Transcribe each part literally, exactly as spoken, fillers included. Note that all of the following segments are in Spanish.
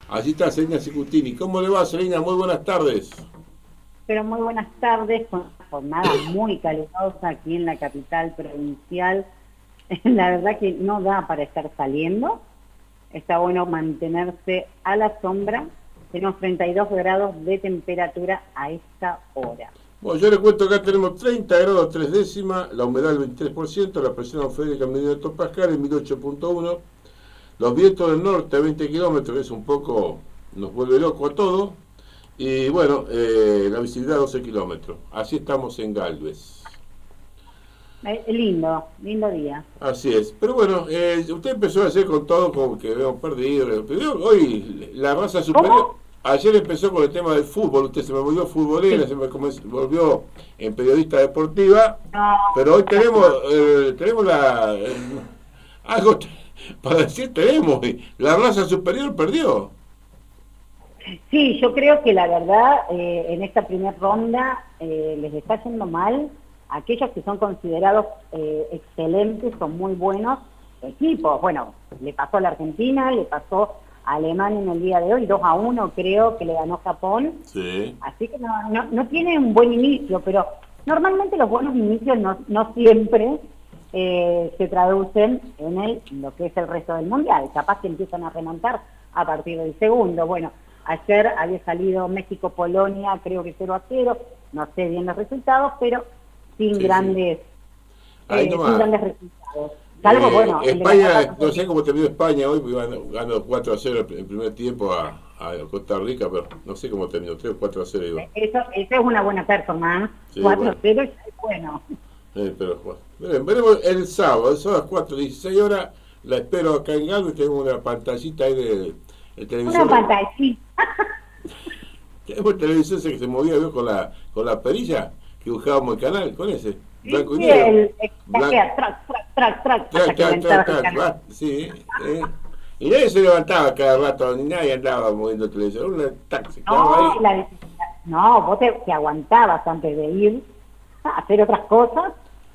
Allí está Selina Cicutini. ¿Cómo le va, Selina? Muy buenas tardes. Pero muy buenas tardes, con una jornada muy calurosa aquí en la capital provincial. La verdad que no da para estar saliendo. Está bueno mantenerse a la sombra. Tenemos treinta y dos grados de temperatura a esta hora. Bueno, yo le cuento que acá tenemos treinta grados tres décimas, la humedad del veintitrés por ciento, la presión atmosférica en medida de hectopascal en mil ocho punto uno, los vientos del norte a veinte kilómetros, que es un poco, nos vuelve loco a todos, y bueno, eh, la visibilidad doce kilómetros. Así estamos en Galvez. Eh, lindo, lindo día. Así es. Pero bueno, eh, usted empezó ayer con todo, como que habíamos perdido. Pero hoy la raza superior... ¿Cómo? Ayer empezó con el tema del fútbol, usted se me volvió futbolera, sí. se me volvió en periodista deportiva, No, pero hoy tenemos eh, tenemos la eh, algo para decir tenemos, la raza superior perdió. Sí, yo creo que la verdad eh, en esta primera ronda eh, les está yendo mal a aquellos que son considerados eh, excelentes, son muy buenos equipos. Bueno, le pasó a la Argentina, le pasó a Alemania en el día de hoy, dos a uno creo que le ganó Japón. Sí. Así que no, no, no tiene un buen inicio, pero normalmente los buenos inicios no, no siempre eh, se traducen en el, lo que es el resto del mundial. Capaz que empiezan a remontar a partir del segundo. Bueno, ayer había salido México-Polonia, creo que cero a cero, no sé bien los resultados, pero sin sí, grandes sí. Eh, sin grandes resultados. Salvo, eh, bueno, España, no sé cómo terminó España hoy, porque ganó cuatro a cero el primer tiempo a, a Costa Rica, pero no sé cómo terminó, tres o cuatro a cero. Digo. Eso, eso es una buena performance, sí, cuatro a cero bueno. es bueno. Eh, pero bueno, veremos, veremos el sábado, el sábado a las cuatro dieciséis horas, la espero acá en Galvez, tenemos una pantallita ahí de, de televisión. Una pantallita. Tenemos el televisor ese que se movía ¿vio? con la con la perilla que buscábamos el canal, con ese. Blanco sí, y negro. El, el, Blanco. track, track, track, track, Trac, trac, trac, trac, trac, sí, eh. Y nadie se levantaba cada rato, ni nadie andaba moviendo el televisor. Una taxi, no, ahí. la, no, vos te, te aguantabas antes de ir a hacer otras cosas.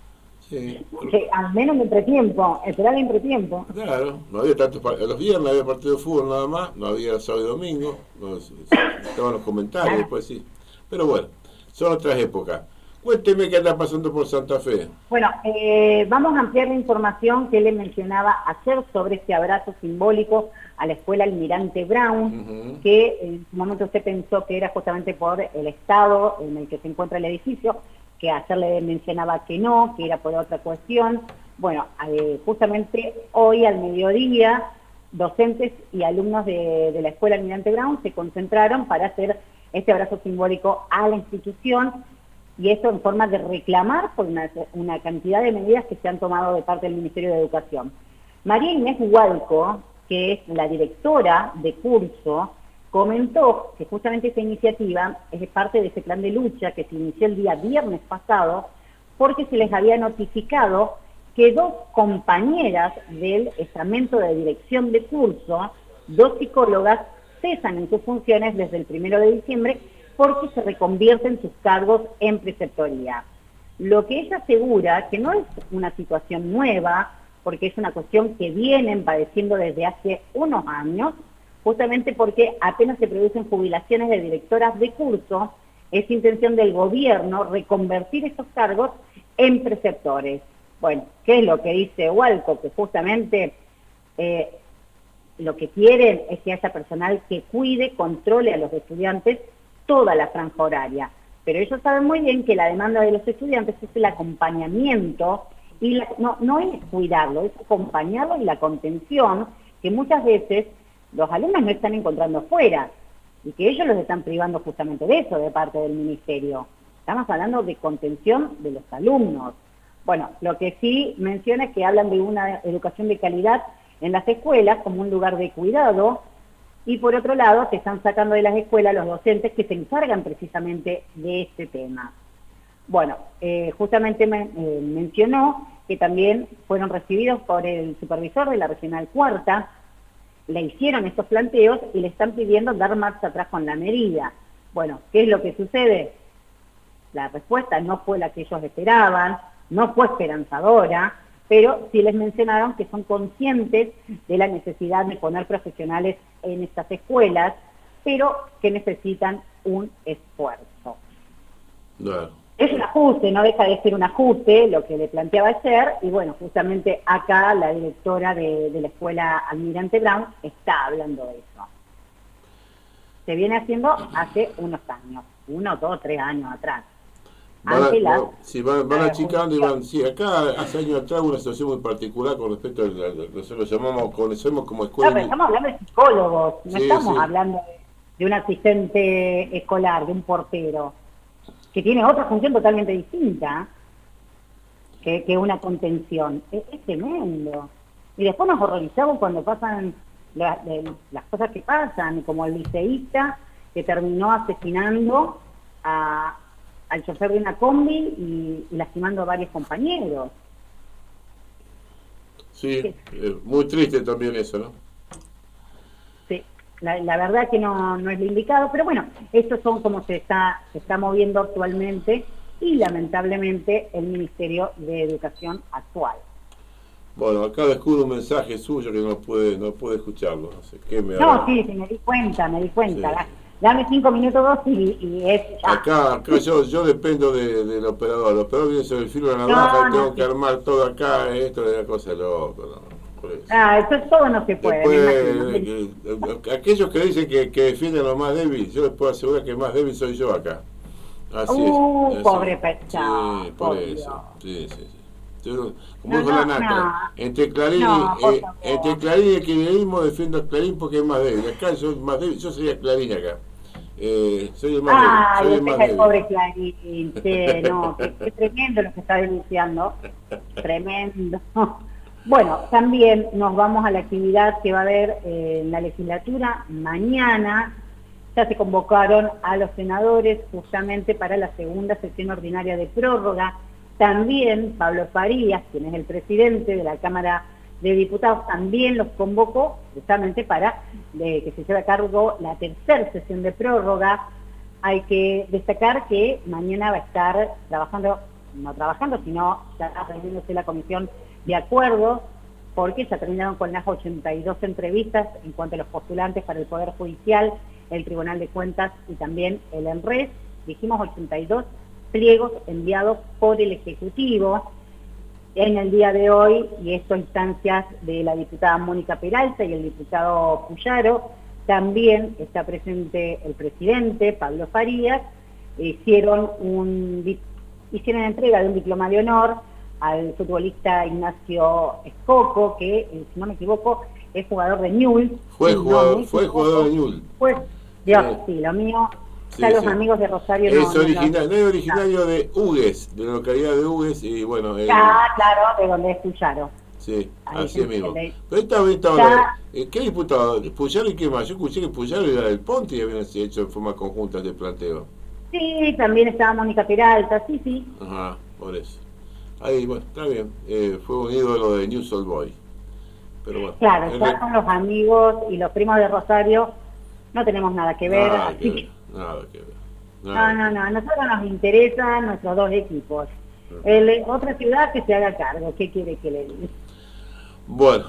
Sí. Que al menos en entretiempo, esperar el entretiempo. Claro, no había tantos partidos. Los viernes había partido de fútbol nada más, no había sábado y domingo. No, estaban los comentarios, Claro. Después sí. Pero bueno, son otras épocas. Cuénteme qué anda pasando por Santa Fe. Bueno, eh, vamos a ampliar la información que le mencionaba ayer sobre este abrazo simbólico a la escuela Almirante Brown, uh-huh. que en su momento usted pensó que era justamente por el estado en el que se encuentra el edificio, que ayer le mencionaba que no, que era por otra cuestión. Bueno, eh, justamente hoy al mediodía, docentes y alumnos de, de la escuela Almirante Brown se concentraron para hacer este abrazo simbólico a la institución, y esto en forma de reclamar por una, una cantidad de medidas que se han tomado de parte del Ministerio de Educación. María Inés Hualco, que es la directora de curso, comentó que justamente esta iniciativa es parte de ese plan de lucha que se inició el día viernes pasado, porque se les había notificado que dos compañeras del estamento de dirección de curso, dos psicólogas, cesan en sus funciones desde el primero de diciembre porque se reconvierten sus cargos en preceptoría. Lo que ella asegura que no es una situación nueva, porque es una cuestión que vienen padeciendo desde hace unos años, justamente porque apenas se producen jubilaciones de directoras de curso, es intención del gobierno reconvertir estos cargos en preceptores. Bueno, ¿qué es lo que dice Hualco? Que justamente eh, lo que quieren es que haya personal que cuide, controle a los estudiantes toda la franja horaria. Pero ellos saben muy bien que la demanda de los estudiantes es el acompañamiento, y la, no, no es cuidarlo, es acompañarlo y la contención, que muchas veces los alumnos no están encontrando fuera, y que ellos los están privando justamente de eso de parte del ministerio. Estamos hablando de contención de los alumnos. Bueno, lo que sí menciona es que hablan de una educación de calidad en las escuelas como un lugar de cuidado, y por otro lado se están sacando de las escuelas los docentes que se encargan precisamente de este tema. Bueno, eh, justamente me, eh, mencionó que también fueron recibidos por el supervisor de la Regional Cuarta, le hicieron estos planteos y le están pidiendo dar marcha atrás con la medida. Bueno, ¿qué es lo que sucede? La respuesta no fue la que ellos esperaban, no fue esperanzadora, pero sí les mencionaron que son conscientes de la necesidad de poner profesionales en estas escuelas, pero que necesitan un esfuerzo. Claro. Es un ajuste, no deja de ser un ajuste, lo que le planteaba ayer, y bueno, justamente acá la directora de, de la escuela Almirante Brown está hablando de eso. Se viene haciendo hace unos años, uno, dos, tres años atrás. Van, a, la, no, sí, van, van achicando y van, sí, acá hace años atrás hubo una situación muy particular con respecto a nosotros lo llamamos, conocemos como escuela. No, pero estamos hablando de psicólogos, no sí, estamos sí. hablando de, de un asistente escolar, de un portero, que tiene otra función totalmente distinta que, que una contención. Es, es tremendo. Y después nos horrorizamos cuando pasan la, de, las cosas que pasan, como el liceísta que terminó asesinando a, al chofer de una combi y, y lastimando a varios compañeros. Sí, eh, muy triste también eso, ¿no? Sí, la, la verdad que no, no es lo indicado, pero bueno, estos son como se está, se está moviendo actualmente y lamentablemente el Ministerio de Educación actual. Bueno, acá descubro un mensaje suyo que no puede no puede escucharlo. No sé qué me No, sí, sí, me di cuenta, me di cuenta. Sí. Dame cinco minutos dos y, y es ya. Acá, acá yo, yo dependo de, del operador. El operador viene sobre el filo de la navaja no, y tengo no, que sí. armar todo acá. Esto es una cosa loca. No, por eso. Ah, eso todo no se puede. Después, eh, que, aquellos que dicen que, que defienden a los más débiles, yo les puedo asegurar que el más débil soy yo acá. Así uh, es. Así. Pobre pechado. Sí, por eso. Sí, sí, sí. Como no, dijo no, la Nata, no. entre Clarín, no, eh, entre Clarín y el kirchnerismo defiendo a Clarín porque es más débil. Acá soy más débil, yo sería Clarín acá. Eh, soy el más ah, débil. Soy el más débil. Pobre Clarín, sí, no, qué, qué tremendo lo que está denunciando. Tremendo. Bueno, también nos vamos a la actividad que va a haber eh, en la legislatura mañana. Ya se convocaron a los senadores justamente para la segunda sesión ordinaria de prórroga. También Pablo Farías, quien es el presidente de la Cámara de Diputados, también los convocó justamente para de, que se lleve a cargo la tercera sesión de prórroga. Hay que destacar que mañana va a estar trabajando, no trabajando, sino ya reuniéndose la comisión de acuerdos, porque ya terminaron con las ochenta y dos entrevistas en cuanto a los postulantes para el Poder Judicial, el Tribunal de Cuentas y también el ENRES. Dijimos ochenta y dos pliegos enviados por el Ejecutivo en el día de hoy, y esto a instancias de la diputada Mónica Peralta y el diputado Puyaro. También está presente el presidente Pablo Farías. Hicieron un hicieron entrega de un diploma de honor al futbolista Ignacio Escoco, que si no me equivoco es jugador de Newell's. Fue sí, jugador, no, fue jugador de Newell's. Pues, Dios, sí. sí, lo mío. Sí, ya los sí. amigos de Rosario es no, original, no, no es originario de Hugues, de la localidad de Hugues, y bueno... Eh, ah, claro, de donde es Puyaro. Sí, ahí así mismo. De... Pero esta vez estaba... Eh, ¿Qué diputado? ¿Puyaro y qué más? Yo escuché que Puyaro era del Ponte y habían hecho en forma conjunta de planteo. Sí, también estaba Mónica Peralta, sí, sí. Ajá, por eso. Ahí, bueno, está bien. Eh, fue un ídolo de News Old Boy. Pero bueno. Claro, ya el... con los amigos y los primos de Rosario no tenemos nada que ver. Nada así que ver, nada que ver. Nada no, no, no, a nosotros nos interesan nuestros dos equipos. El, otra ciudad que se haga cargo, ¿qué quiere que le diga? Bueno.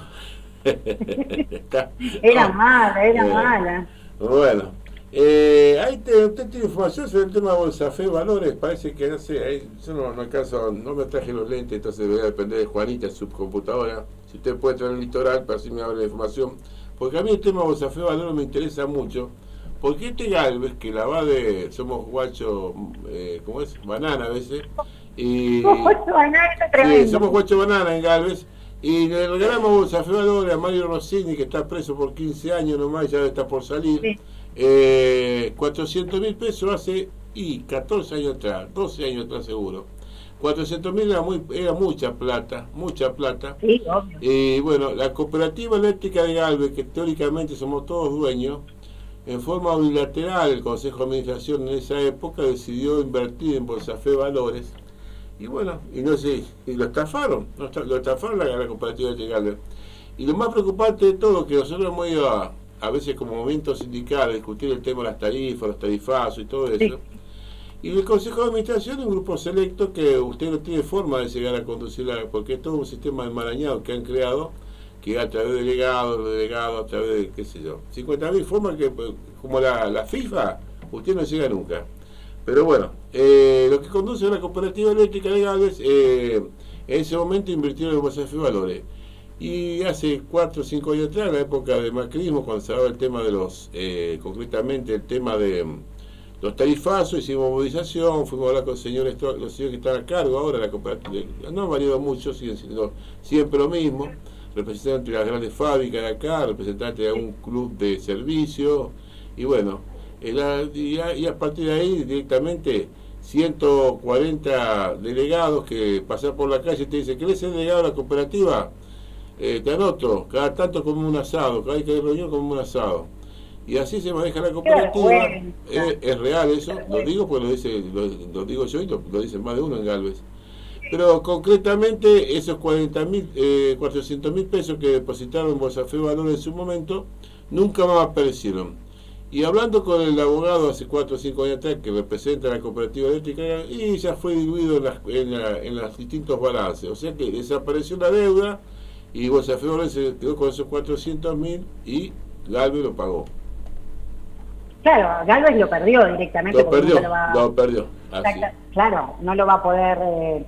era mala, era eh, mala. Bueno. Eh, ahí te, usted tiene información sobre el tema de Bolsa Fe Valores, parece que no sé, ahí, yo no, no alcanzo, no me traje los lentes, entonces voy a depender de Juanita, su computadora. Si usted puede traer el litoral para así me abre la información, porque a mí el tema de Bolsa Fe Valores me interesa mucho, porque este Galvez, que la va de, somos guacho, eh, ¿cómo es? Banana a veces, y... Somos guacho banana, está tremendo. Sí, somos guacho banana en Galvez, y le regalamos Bolsa Fe Valores a Mario Rossini, que está preso por quince años nomás, ya está por salir. Sí. Eh, cuatrocientos mil pesos hace y catorce años atrás, doce años atrás seguro. cuatrocientos mil era, muy, era mucha plata, mucha plata. Sí, obvio. Y bueno, la cooperativa eléctrica de Galvez, que teóricamente somos todos dueños, en forma unilateral el Consejo de Administración en esa época decidió invertir en Bolsa Fe Valores. Y bueno, y no sé, y lo estafaron, lo estafaron la, la cooperativa de Galvez. Y lo más preocupante de todo es que nosotros hemos ido a a veces como movimiento sindical, discutir el tema de las tarifas, los tarifazos y todo eso. Sí. Y el Consejo de Administración es un grupo selecto que usted no tiene forma de llegar a conducirla, porque es todo un sistema enmarañado que han creado, que a través de delegados, delegados, a través de, qué sé yo, cincuenta mil formas que, como la, la FIFA, usted no llega nunca. Pero bueno, eh, lo que conduce a la cooperativa eléctrica de Galvez, eh, en ese momento invirtieron en Bolsa de Valores. Y hace cuatro o cinco años atrás, en la época del macrismo, cuando se daba el tema de los, eh, concretamente el tema de los tarifazos, hicimos movilización, fuimos a hablar con los señores, los señores que están a cargo ahora de la cooperativa, no han variado mucho, siguen siendo siempre lo mismo, representantes de las grandes fábricas de acá, representantes de algún club de servicio, y bueno, y a, y a partir de ahí directamente ciento cuarenta delegados que pasan por la calle y te dicen, ¿querés ser delegado de la cooperativa? Eh, te anoto, cada tanto como un asado, cada vez que hay reunión como un asado. Y así se maneja la cooperativa. Bueno. Eh, es real eso, lo digo porque lo dice, lo, lo digo yo y lo, lo dicen más de uno en Galvez. Pero concretamente esos cuarenta mil, eh, cuatrocientos mil pesos que depositaron en Bolsa de Valores en su momento, nunca más aparecieron. Y hablando con el abogado hace cuatro o cinco años atrás que representa la cooperativa eléctrica, y ya fue diluido en, las, en, la, en los distintos balances. O sea que desapareció la deuda y Bolsa de Valores se quedó con esos cuatrocientos mil y Galvez lo pagó. Claro, Galvez lo perdió directamente. Lo perdió, no lo, va, lo perdió. Así. Claro, no lo va a poder... Eh,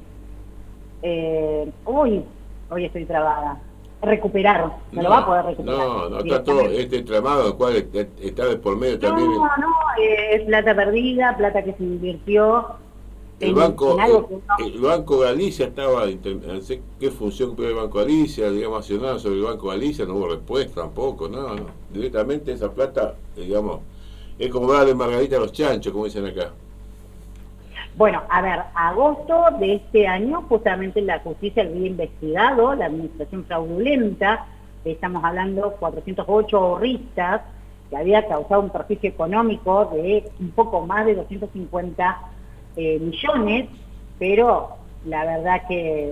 eh, uy, hoy estoy trabada. Recuperar, no, no lo va a poder recuperar. No, no, está todo este entramado, el cual está de por medio no, también. No, no, es plata perdida, plata que se invirtió. El en, banco en algo el, que no... el Banco Galicia estaba, no sé qué función cumplió el Banco Galicia, digamos, accionado sobre el Banco Galicia, no hubo respuesta tampoco, no, no. Directamente esa plata, digamos, es como darle margarita a los chanchos, como dicen acá. Bueno, a ver, agosto de este año, justamente la justicia había investigado la administración fraudulenta, estamos hablando cuatrocientos ocho ahorristas, que había causado un perjuicio económico de un poco más de doscientos cincuenta eh, millones, pero la verdad que,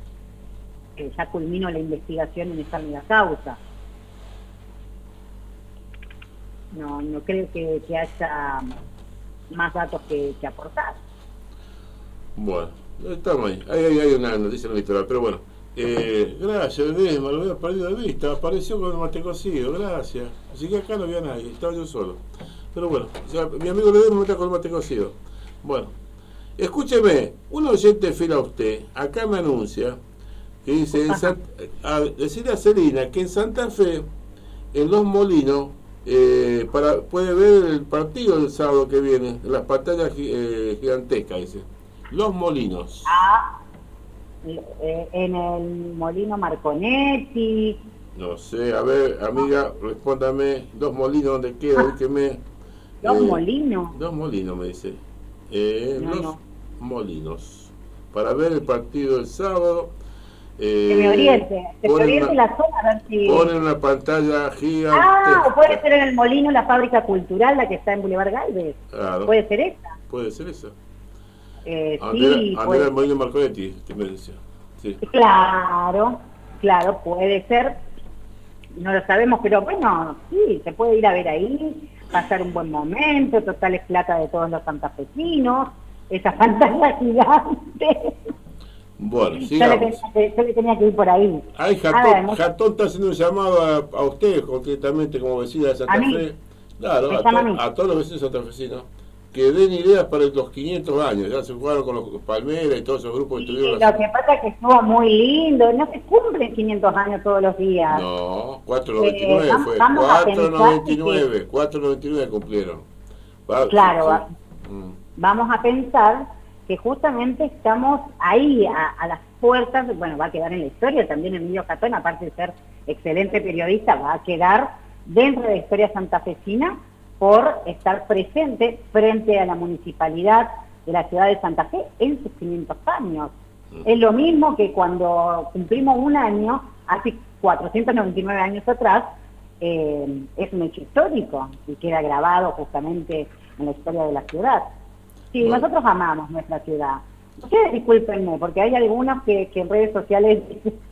que ya culminó la investigación en esta media causa. No, no creo que, que haya más datos que, que aportar. Bueno, estamos ahí. Ahí, ahí hay una noticia en el litoral, pero bueno. Eh, gracias, Ledesma, lo había perdido de vista. Apareció con el mate cocido, gracias. Así que acá no había nadie, estaba yo solo. Pero bueno, o sea, mi amigo Ledesma me está con el mate cocido. Bueno, escúcheme, un oyente fiel a usted, acá me anuncia que dice, en San, a decirle a Celina que en Santa Fe, en Los Molinos, eh, para, puede ver el partido del sábado que viene, en las pantallas eh, gigantescas, dice. Los Molinos. Ah, en el Molino Marconetti. No sé, a ver, amiga, respóndame. Los Molinos, ¿dónde queda? Dígame. Los eh, Molinos. Los Molinos, me dice. Eh, no, los no. Molinos. Para ver el partido del sábado. Eh, que me oriente. Que me oriente la zona a ver si... Ponen una pantalla gigante. Ah, o puede ser en el Molino la fábrica cultural, la que está en Boulevard Galvez. Claro. Puede ser esa. Puede ser esa. Eh, Andrea, sí, Andrea puede... el Molino Marconetti, te me decía. Sí. Claro, claro, puede ser. No lo sabemos, pero bueno, sí, se puede ir a ver ahí, pasar un buen momento, total es plata de todos los santafesinos, esa pantalla gigante. Bueno, yo, le tenía que, yo le tenía que ir por ahí. Ay, Jatón, Jatón está haciendo un llamado a, a ustedes, concretamente como vecina de Santa Fe. Claro, a, to, a, a todos los vecinos santafesinos, que den ideas para los quinientos años. Ya se jugaron con los Palmeras y todos esos grupos que sí, estuvieron. Lo así. Que pasa es que estuvo muy lindo, no se cumplen quinientos años todos los días. No, cuatrocientos noventa y nueve eh, fue, cuatrocientos noventa y nueve, cuatrocientos noventa y nueve cumplieron. Va, claro, sí, va, sí. Mm. Vamos a pensar que justamente estamos ahí a, a las puertas, bueno, va a quedar en la historia también Emilio Jatón, aparte de ser excelente periodista, va a quedar dentro de la historia santafesina por estar presente frente a la municipalidad de la ciudad de Santa Fe en sus quinientos años. Mm. Es lo mismo que cuando cumplimos un año, hace cuatrocientos noventa y nueve años atrás, eh, es un hecho histórico y queda grabado justamente en la historia de la ciudad. Sí, bueno. Nosotros amamos nuestra ciudad. Ustedes discúlpenme, porque hay algunos que, que en redes sociales,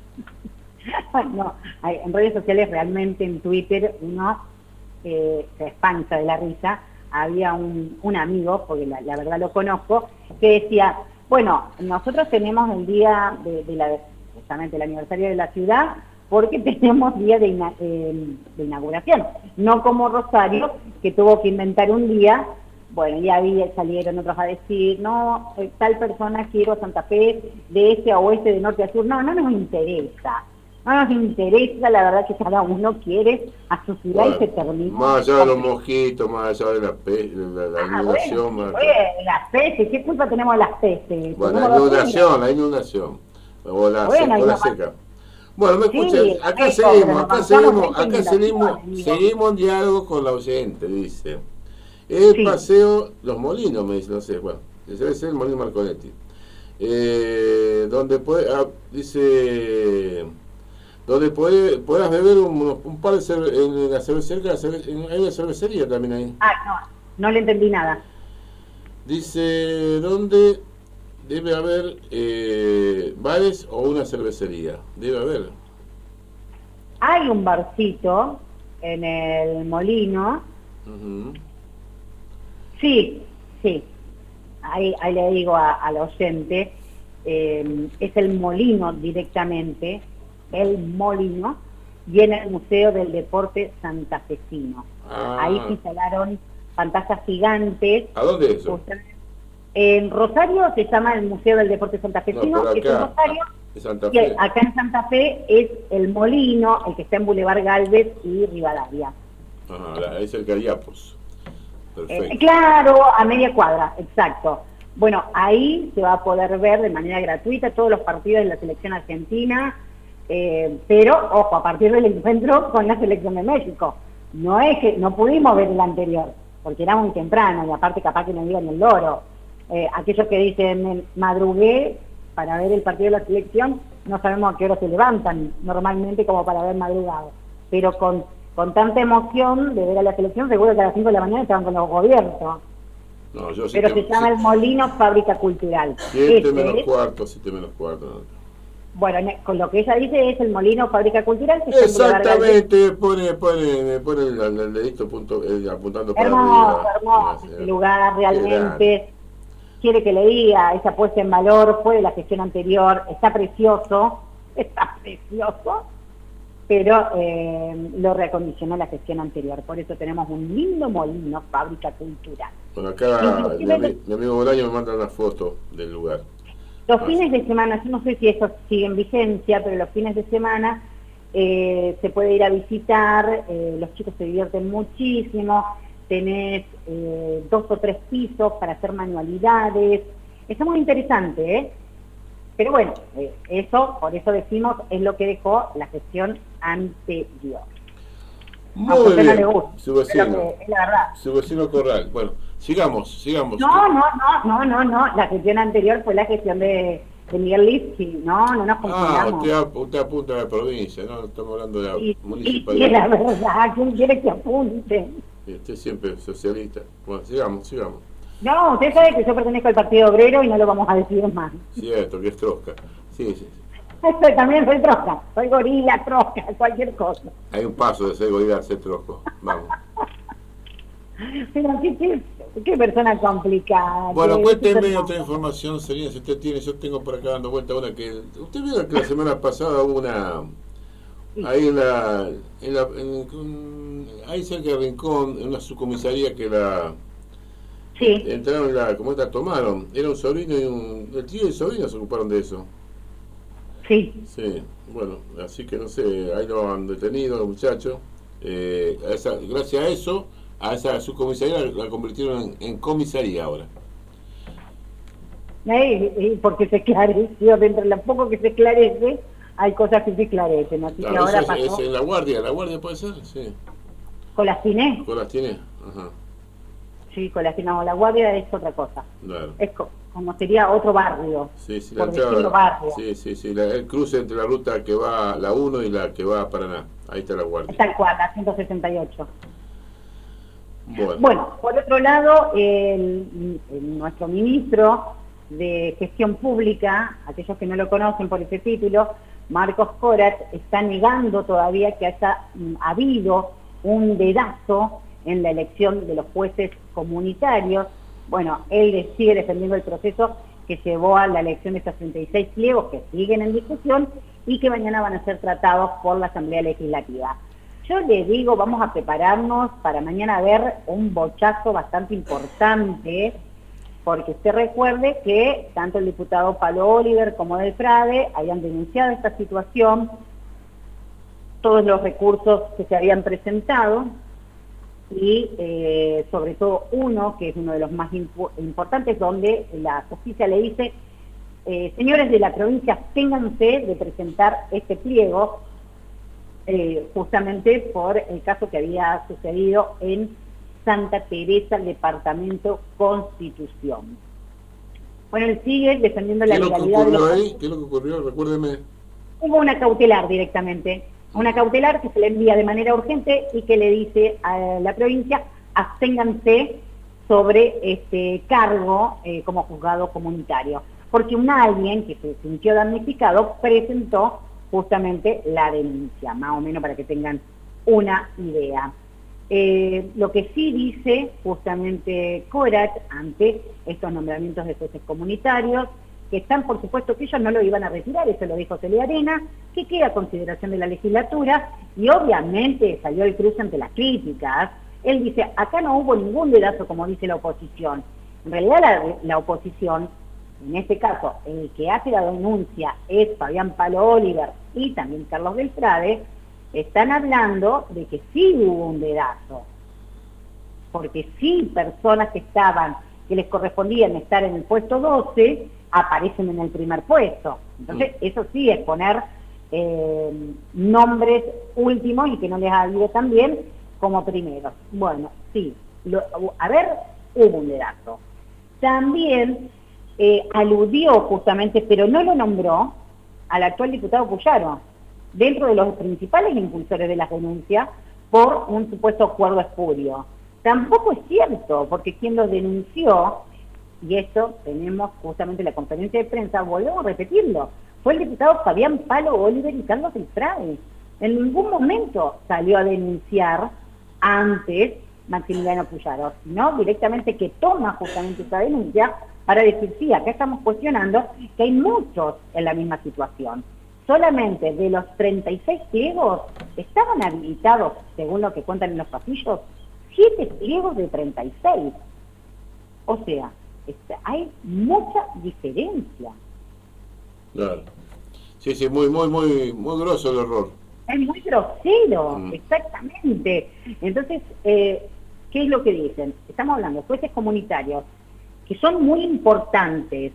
no, hay, en redes sociales realmente en Twitter uno eh, se espancha de la risa, había un, un amigo, porque la, la verdad lo conozco, que decía, bueno, nosotros tenemos el día de, de la, justamente el aniversario de la ciudad, porque tenemos día de, ina, eh, de inauguración, no como Rosario, que tuvo que inventar un día. Bueno, ya había, salieron otros a decir, no, tal persona quiero Santa Fe, de este a oeste, de norte a sur. No, no nos interesa. No nos interesa, la verdad que cada uno quiere a su ciudad bueno, y se termina. Más allá de los mosquitos, más allá de la, pe la, la ah, inundación. Bueno, más bueno, las peces, ¿qué culpa tenemos de las peces? Bueno, la inundación, la inundación. O la, bueno, seca, o la seca. Bueno, me escuchan, sí, acá seguimos, acá seguimos, acá seguimos, seguimos en diálogo con la oyente, dice. El sí. Paseo Los Molinos, me dice, no sé, bueno, debe ser el Molino Marconetti. Eh, donde puede, ah, dice, donde puede, puedas beber un, un par de cerve en la cervecería, hay una cervecería también ahí. Ah, no, no le entendí nada. Dice, ¿dónde debe haber eh, bares o una cervecería? Debe haber. Hay un barcito en el Molino. Uh-huh. Sí, sí, ahí, ahí le digo a, al oyente, eh, es el Molino directamente, el Molino, y en el Museo del Deporte Santafesino. Ah. Ahí se instalaron pantallas gigantes. ¿A dónde es eso? En Rosario se llama el Museo del Deporte Santafesino, no, que es en Rosario, es Santa y Fe. Acá en Santa Fe es el Molino, el que está en Boulevard Galvez y Rivadavia. Ajá, es el Cariapos. Eh, claro, a media cuadra, exacto. Bueno, ahí se va a poder ver de manera gratuita todos los partidos de la selección argentina, eh, pero, ojo, a partir del encuentro con la selección de México. No es que no pudimos ver el anterior, porque era muy temprano, y aparte capaz que no iban el loro. Eh, aquellos que dicen, madrugué para ver el partido de la selección, no sabemos a qué hora se levantan, normalmente como para ver madrugado. Pero con... con tanta emoción de ver a la selección, seguro que a las cinco de la mañana estaban con los gobiernos. No, yo sí Pero que, se llama sí. el Molino Fábrica Cultural. Siete este menos es, cuarto, siete menos cuarto. Bueno, con lo que ella dice es el Molino Fábrica Cultural. Que exactamente, pone, pone, pone el, el dedito punto, eh, apuntando para hermoso, arriba. Hermoso, hermoso, el lugar realmente. Quiere que le diga, esa puesta en valor fue de la gestión anterior, está precioso, está precioso. pero eh, lo reacondicionó la gestión anterior. Por eso tenemos un lindo molino, fábrica cultural. Bueno, acá mi, mi, mi amigo Bolaño me manda una foto del lugar. Los fines de semana, yo no sé si eso sigue en vigencia, pero los fines de semana eh, se puede ir a visitar, eh, los chicos se divierten muchísimo, tenés eh, dos o tres pisos para hacer manualidades, está muy interesante, ¿eh? Pero bueno, eh, eso, por eso decimos, es lo que dejó la gestión anterior. Muy bien, no le gusta, su vecino, que, es la verdad. Su vecino Corral. Bueno, sigamos, sigamos. No, no, no, no, no, no, la gestión anterior fue la gestión de, de Miguel Lipski, no, no nos confundamos. Ah, usted, usted apunta a la provincia, no, estamos hablando de la y, municipalidad. Y la verdad, ¿quién quiere que apunte? Y usted siempre socialista. Bueno, sigamos, sigamos. No, usted sabe que yo pertenezco al Partido Obrero y no lo vamos a decir más. Cierto, que es trosca. Sí, sí. Yo también soy trosca, soy gorila, trosca, cualquier cosa. Hay un paso de ser gorila a ser trosco, vamos. Pero qué, qué, qué persona complicada. Bueno, cuénteme otra información, Serena, si usted tiene. Yo tengo por acá dando vuelta una que... Usted vio que la semana pasada hubo una... Sí. Ahí en la... En la en, ahí cerca de Rincón, en una subcomisaría que la... Sí. Entraron, la, como esta tomaron, era un sobrino y un... El tío y el sobrino se ocuparon de eso. Sí. Sí, bueno, así que no sé, ahí lo han detenido los muchachos. Eh, a esa, gracias a eso, a esa subcomisaría la, la convirtieron en, en comisaría ahora. Eh, eh, porque se esclareció, dentro de lo poco que se esclarece, hay cosas que se esclarecen. Así claro, que ahora es, pasó... es en la guardia, ¿la guardia puede ser? Sí. ¿Colastiné? Colastiné, ajá. Sí, Colastiné, no, la guardia es otra cosa. Claro. Es co como sería otro barrio. Sí, sí, la entrada, barrio. sí, sí, sí, la, el cruce entre la ruta que va a la uno y la que va a Paraná. Ahí está la guardia. Tal cual, la ciento sesenta y ocho. Bueno, bueno por otro lado, el, el, nuestro ministro de Gestión Pública, aquellos que no lo conocen por ese título, Marcos Corat, está negando todavía que haya mm, habido un dedazo en la elección de los jueces comunitarios. Bueno, él sigue defendiendo el proceso que llevó a la elección de estos treinta y seis pliegos que siguen en discusión y que mañana van a ser tratados por la Asamblea Legislativa. Yo le digo, vamos a prepararnos para mañana ver un bochazo bastante importante, porque usted recuerde que tanto el diputado Palo Oliver como Del Frade habían denunciado esta situación, todos los recursos que se habían presentado, y eh, sobre todo uno, que es uno de los más impo importantes, donde la justicia le dice, eh, señores de la provincia, ténganse de presentar este pliego, eh, justamente por el caso que había sucedido en Santa Teresa, el departamento Constitución. Bueno, él sigue defendiendo la legalidad. ¿Qué es lo que ocurrió ahí? ¿Qué es lo que ocurrió? Recuérdeme. Hubo una cautelar directamente. Una cautelar que se le envía de manera urgente y que le dice a la provincia, absténganse sobre este cargo eh, como juzgado comunitario. Porque un alguien que se sintió damnificado presentó justamente la denuncia, más o menos para que tengan una idea. Eh, lo que sí dice justamente Corat ante estos nombramientos de jueces comunitarios, que están, por supuesto, que ellos no lo iban a retirar, eso lo dijo Celia Arena, que queda a consideración de la legislatura, y obviamente salió el cruce ante las críticas. Él dice, acá no hubo ningún dedazo, como dice la oposición. En realidad la, la oposición, en este caso, el que hace la denuncia es Fabián Palo Oliver y también Carlos Del Frade, están hablando de que sí hubo un dedazo, porque sí personas que estaban, que les correspondían estar en el puesto doce, aparecen en el primer puesto. Entonces, mm. eso sí es poner eh, nombres últimos y que no les ha ido tan bien como primeros. Bueno, sí, lo, a ver, hubo un dedazo. También eh, aludió justamente, pero no lo nombró, al actual diputado Puyaro, dentro de los principales impulsores de las denuncias por un supuesto acuerdo espurio. Tampoco es cierto, porque quien lo denunció, y esto tenemos justamente la conferencia de prensa, volvemos a repetirlo, fue el diputado Fabián Palo Oliver y Carlos Del Frade. En ningún momento salió a denunciar antes Maximiliano Puyaro, sino directamente que toma justamente esa denuncia para decir, sí, acá estamos cuestionando que hay muchos en la misma situación. Solamente de los treinta y seis pliegos estaban habilitados, según lo que cuentan en los pasillos, siete pliegos de treinta y seis. O sea, este, hay mucha diferencia. Claro. Sí, sí, muy, muy, muy, muy grosso el error. Es muy grosero, mm. exactamente. Entonces, eh, ¿qué es lo que dicen? Estamos hablando de jueces comunitarios, que son muy importantes.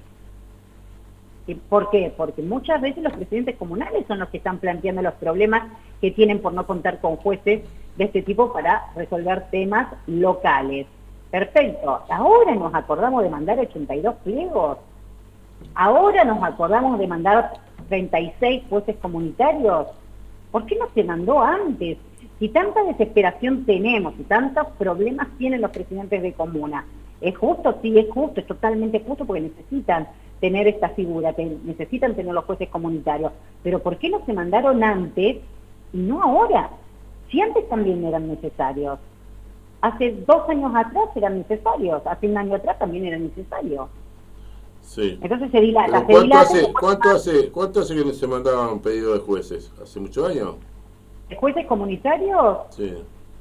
¿Por qué? Porque muchas veces los presidentes comunales son los que están planteando los problemas que tienen por no contar con jueces de este tipo para resolver temas locales. Perfecto. Ahora nos acordamos de mandar ochenta y dos pliegos. Ahora nos acordamos de mandar treinta y seis jueces comunitarios. ¿Por qué no se mandó antes? Si tanta desesperación tenemos, si tantos problemas tienen los presidentes de comuna, ¿es justo? Sí, es justo, es totalmente justo porque necesitan tener esta figura, te, necesitan tener los jueces comunitarios. Pero ¿por qué no se mandaron antes y no ahora? Si antes también eran necesarios. Hace dos años atrás eran necesarios, hace un año atrás también eran necesarios. Sí. Entonces se dilata. ¿Cuánto, dilata hace, ¿cuánto, hace, ¿Cuánto hace que no se mandaban pedidos de jueces? ¿Hace muchos años? ¿De jueces comunitarios? Sí.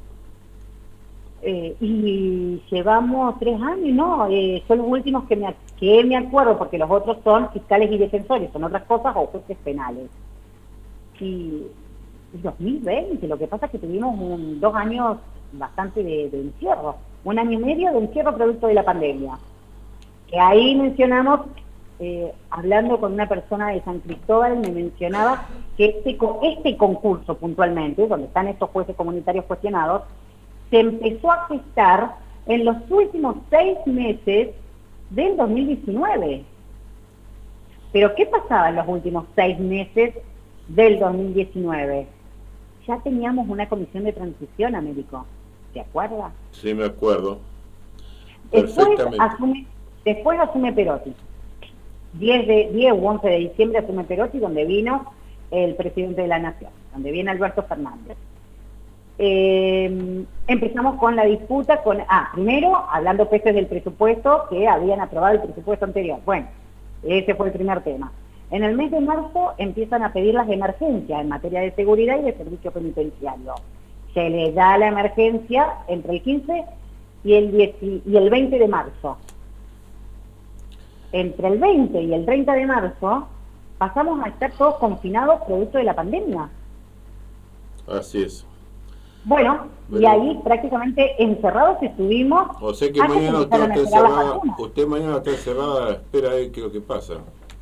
Eh, y llevamos tres años, no, eh, son los últimos que me, que me acuerdo, porque los otros son fiscales y defensores, son otras cosas, o jueces penales. Y, y dos mil veinte, lo que pasa es que tuvimos un, dos años bastante de, de encierro, un año y medio de encierro producto de la pandemia. Que ahí mencionamos, eh, hablando con una persona de San Cristóbal, me mencionaba que este, este concurso puntualmente, donde están estos jueces comunitarios cuestionados, se empezó a gestar en los últimos seis meses del dos mil diecinueve. Pero ¿qué pasaba en los últimos seis meses del dos mil diecinueve? Ya teníamos una comisión de transición, Américo. ¿Te acuerdas? Sí, me acuerdo. Después asume, después asume Perotti. diez, de, diez u once de diciembre asume Perotti, donde vino el presidente de la Nación, donde viene Alberto Fernández. eh, empezamos con la disputa con, ah, primero hablando peces del presupuesto, que habían aprobado el presupuesto anterior. Bueno, ese fue el primer tema. En el mes de marzo empiezan a pedir las emergencias en materia de seguridad y de servicio penitenciario. Se les da la emergencia entre el quince y el, diez, y el veinte de marzo. Entre el veinte y el treinta de marzo pasamos a estar todos confinados producto de la pandemia. Así es. Bueno, bueno, y ahí prácticamente encerrados estuvimos. O sea que mañana que usted está encerrada, usted mañana está encerrada a la espera de qué es lo que pasa.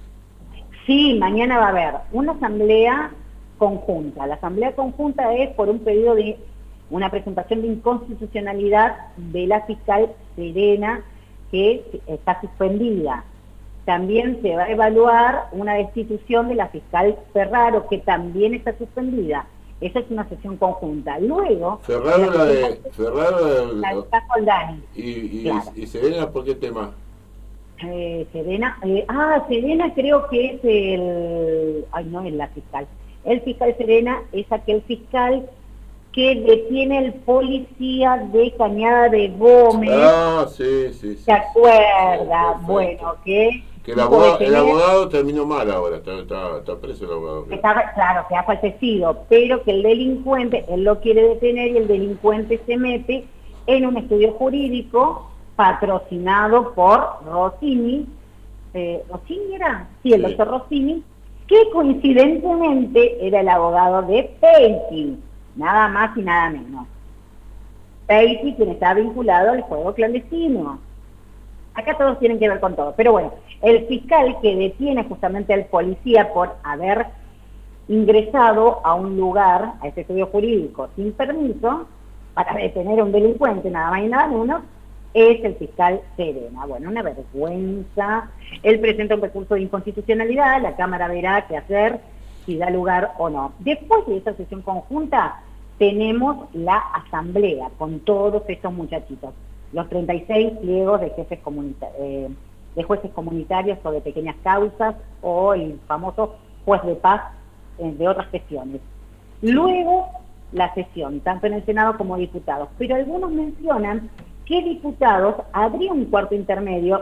Sí, mañana va a haber una asamblea conjunta. La asamblea conjunta es por un pedido de una presentación de inconstitucionalidad de la fiscal Serena, que está suspendida. También se va a evaluar una destitución de la fiscal Ferraro, que también está suspendida. Esa es una sesión conjunta. Luego... Ferraro la de... Ferraro la de Soldani. Y, y, claro. y Serena, ¿por qué tema? Eh, Serena... Eh, ah, Serena creo que es el... Ay, no es la fiscal. El fiscal Serena es aquel fiscal que detiene el policía de Cañada de Gómez. Ah, sí, sí, sí. ¿Se acuerda? Sí, bueno, que... Que el abogado, el abogado terminó mal ahora, está, está, está preso el abogado. Está, claro, que ha fallecido, pero que el delincuente, él lo quiere detener y el delincuente se mete en un estudio jurídico patrocinado por Rossini. Eh, ¿Rossini era? Sí, el sí. doctor Rossini, que coincidentemente era el abogado de Peiti, nada más y nada menos. Peiti, quien está vinculado al juego clandestino. Acá todos tienen que ver con todo, pero bueno, el fiscal que detiene justamente al policía por haber ingresado a un lugar, a ese estudio jurídico, sin permiso, para detener a un delincuente, nada más y nada menos, es el fiscal Serena. Bueno, una vergüenza. Él presenta un recurso de inconstitucionalidad, la Cámara verá qué hacer, si da lugar o no. Después de esa sesión conjunta, tenemos la asamblea con todos estos muchachitos. Los treinta y seis pliegos de jefes comunitarios, eh, de jueces comunitarios o de pequeñas causas, o el famoso juez de paz eh, de otras gestiones. Luego, la sesión, tanto en el Senado como diputados. Pero algunos mencionan que diputados habría un cuarto intermedio,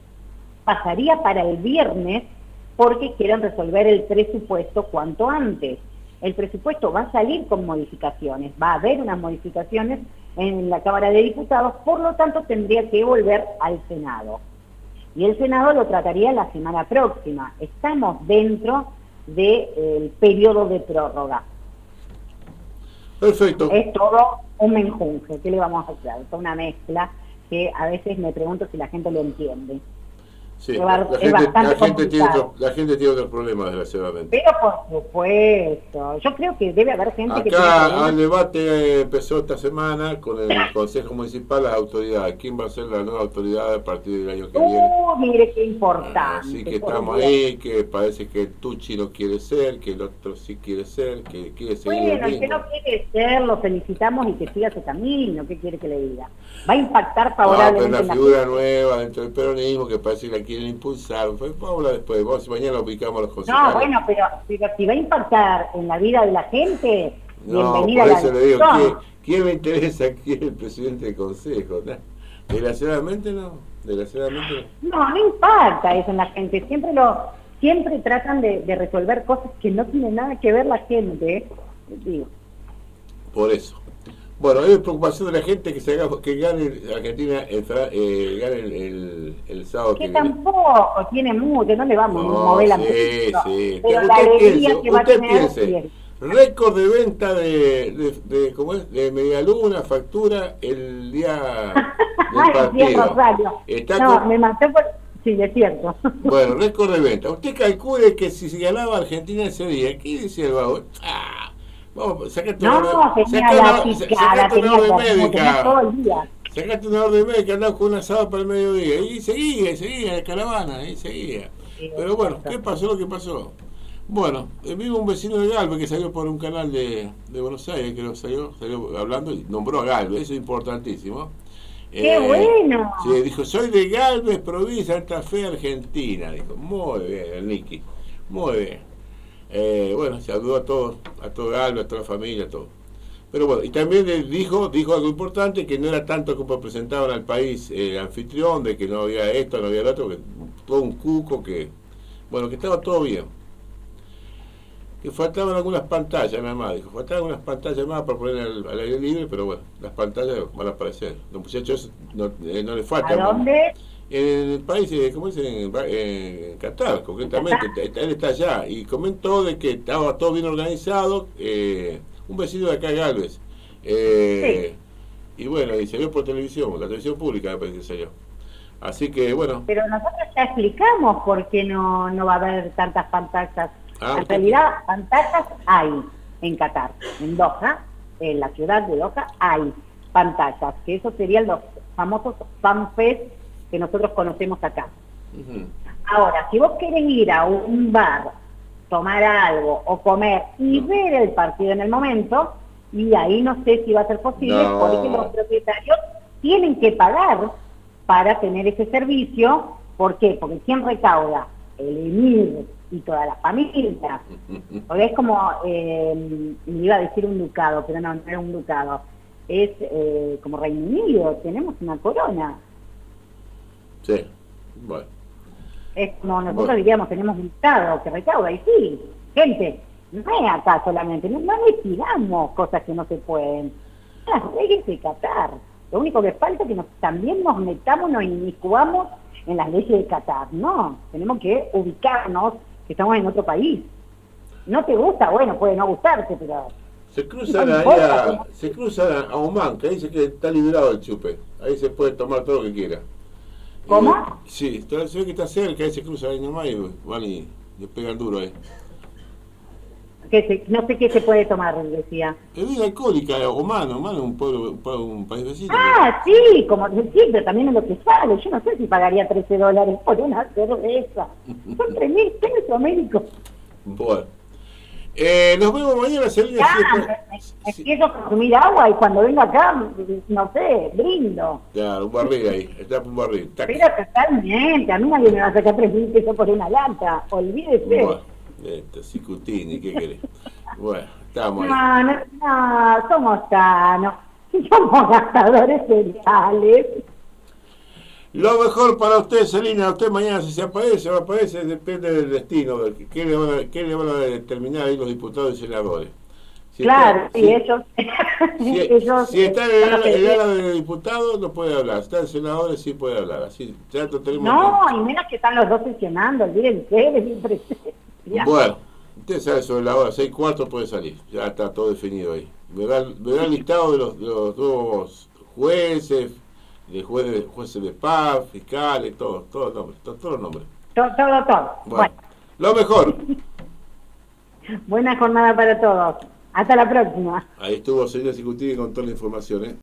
pasaría para el viernes, porque quieren resolver el presupuesto cuanto antes. El presupuesto va a salir con modificaciones, va a haber unas modificaciones en la Cámara de Diputados, por lo tanto tendría que volver al Senado. Y el Senado lo trataría la semana próxima. Estamos dentro del periodo de prórroga. Perfecto. Es todo un menjunje, ¿qué le vamos a hacer? Es una mezcla que a veces me pregunto si la gente lo entiende. Sí, la, la, gente, la, gente tiene otro, la gente tiene otros problemas, desgraciadamente. Pero por supuesto, yo creo que debe haber gente Acá que... Acá el debate empezó esta semana con el Consejo Municipal, las autoridades. ¿Quién va a ser la nueva autoridad a partir del año que uh, viene? Mire qué importante. Así que estamos ahí, que parece que el Tucci no quiere ser, que el otro sí quiere ser, que quiere seguir bueno, el el que no quiere ser, lo felicitamos y que siga su camino. ¿Qué quiere que le diga? Va a impactar favorablemente. Ah, pero una figura nueva dentro del peronismo que parece que la quieren impulsar. Vamos a hablar después, vamos, si mañana lo ubicamos a los concejales. No, bueno, pero, pero si va a impactar en la vida de la gente, no, bienvenida por a la eso le digo, ¿quién, ¿quién le interesa aquí el presidente del consejo? ¿No? Desgraciadamente no, desgraciadamente no. No, no impacta eso en la gente, siempre lo, siempre tratan de, de resolver cosas que no tienen nada que ver la gente, ¿eh? Digo. Por eso. Bueno, hay preocupación de la gente que se haga, que gane Argentina el, eh, gane el, el, el sábado que, que tampoco viene. Tiene mucho, no le vamos no, a mover la sí, música, sí. Pero usted la alegría piense, que va a tener piense, récord de venta de, de, de, ¿cómo es? De Medialuna, factura el día del partido. Está no, con... me maté por... Sí, es cierto. Bueno, récord de venta. Usted calcule que si se ganaba Argentina ese día, ¿qué dice el vago? ¡Ah! Vamos, sacate no, una orden, sacate una orden médica. Sacate una orden médica, andaba con un asado para el mediodía. Y seguía, y seguía la caravana, y seguía. Pero bueno, ¿qué pasó lo que pasó? Bueno, vivo un vecino de Galvez que salió por un canal de, de Buenos Aires, que lo salió, salió hablando y nombró a Galvez, eso es importantísimo. ¡Qué eh, bueno! Sí, dijo, soy de Galvez, provincia de Santa Fe, Argentina. Dijo, muy bien, el Nicky, muy bien. Eh, bueno, saludó a todos, a todo Galvez, a toda la familia, a todos. Pero bueno, y también dijo dijo algo importante, que no era tanto como presentaban al país eh, anfitrión, de que no había esto, no había lo otro, que todo un cuco, que bueno, que estaba todo bien. Que faltaban algunas pantallas nada más, dijo, faltaban algunas pantallas más para poner al, al aire libre, pero bueno, las pantallas van a aparecer. Los muchachos no, eh, no les faltan. ¿A dónde? En el país, ¿cómo dicen? En, en Qatar, concretamente. Él está allá y comentó de que estaba todo bien organizado. Eh, un vecino de acá, Galvez. Eh, sí. Y bueno, y se vio por televisión, la televisión pública, me parece que se vio. Así que bueno. Pero nosotros ya explicamos por qué no, no va a haber tantas pantallas. Ah, en realidad, pantallas hay en Qatar, en Doha, en la ciudad de Doha, hay pantallas, que esos serían los famosos fanfest que nosotros conocemos acá. Uh-huh. Ahora, si vos querés ir a un bar, tomar algo o comer y no. ver el partido en el momento, y ahí no sé si va a ser posible, no. porque los propietarios tienen que pagar para tener ese servicio. ¿Por qué? Porque ¿quién recauda? El emir y toda la familia. Porque es como, eh, me iba a decir un ducado, pero no, no es un ducado. Es eh, como Reino Unido, tenemos una corona. Sí, bueno. Es como nosotros bueno. diríamos, tenemos un Estado que recauda, y sí, gente, no es acá solamente, no, no le tiramos cosas que no se pueden. Las leyes de Qatar. Lo único que falta es que nos, también nos metamos, nos inmiscuamos en las leyes de Qatar. No, tenemos que ubicarnos, que estamos en otro país. No te gusta, bueno, puede no gustarte, pero... Se cruzan ahí a, se cruzan a Oman, que dice que está liberado el chupe. Ahí se puede tomar todo lo que quiera. ¿Cómo? Y, sí, se ve que está cerca, ahí se cruza ahí nomás y van y le pegan duro ahí. Que se, no sé qué se puede tomar, decía. Bebida alcohólica, Oman, Oman es un pueblo, un, un país vecino. Ah, que... sí, como siempre, también es lo que sale. Yo no sé si pagaría trece dólares por una cerveza. Son tres mil pesos, médico. Bueno. Eh, nos vemos mañana, Celina. Ah, me, me, me sí. Empiezo a consumir agua y cuando vengo acá, no sé, brindo. Claro, un barril ahí, está un barril. Tac. Pero totalmente, a mí nadie me va a sacar tres mil pesos por una lata, olvídese. Bueno, esto, Cicutini, ¿qué querés? Bueno, estamos ahí. No, no, no, somos sanos, somos gastadores cereales. Lo mejor para usted, Celina, usted mañana si se aparece o no aparece, depende del destino, de qué le van a, qué le van a determinar ahí los diputados y senadores. Si claro, está, sí, si, ellos... Si, ellos si está en el, el ala de diputados, no puede hablar, está en senadores, sí puede hablar. Así, ya lo tenemos no, que... y menos que están los dos sesionando, olvídense, es impresionante. Bueno, usted sabe sobre la hora, seis cuartos puede salir, ya está todo definido ahí. Verá, verá el listado de los, de los nuevos jueces, de jueces, jueces de paz, fiscales, todos, todos los nombres, todos, todos los nombres. Todo, todo, todo. Bueno, bueno. Lo mejor. Buena jornada para todos. Hasta la próxima. Ahí estuvo Celina Cicutini con toda la información, ¿eh?